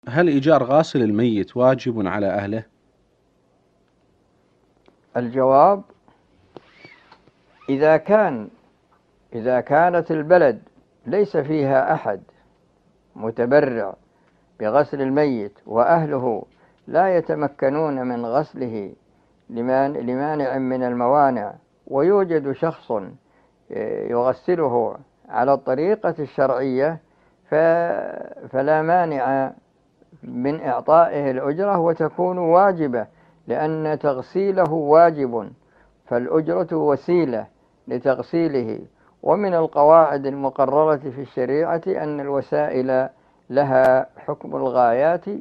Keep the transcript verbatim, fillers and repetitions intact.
هل إيجار غاسل الميت واجب على أهله؟ الجواب: إذا كان إذا كانت البلد ليس فيها أحد متبرع بغسل الميت وأهله لا يتمكنون من غسله لمانع من الموانع، ويوجد شخص يغسله على الطريقة الشرعية، فلا مانع من إعطائه الأجرة وتكون واجبة، لأن تغسيله واجب، فالأجرة وسيلة لتغسيله. ومن القواعد المقررة في الشريعة أن الوسائل لها حكم الغايات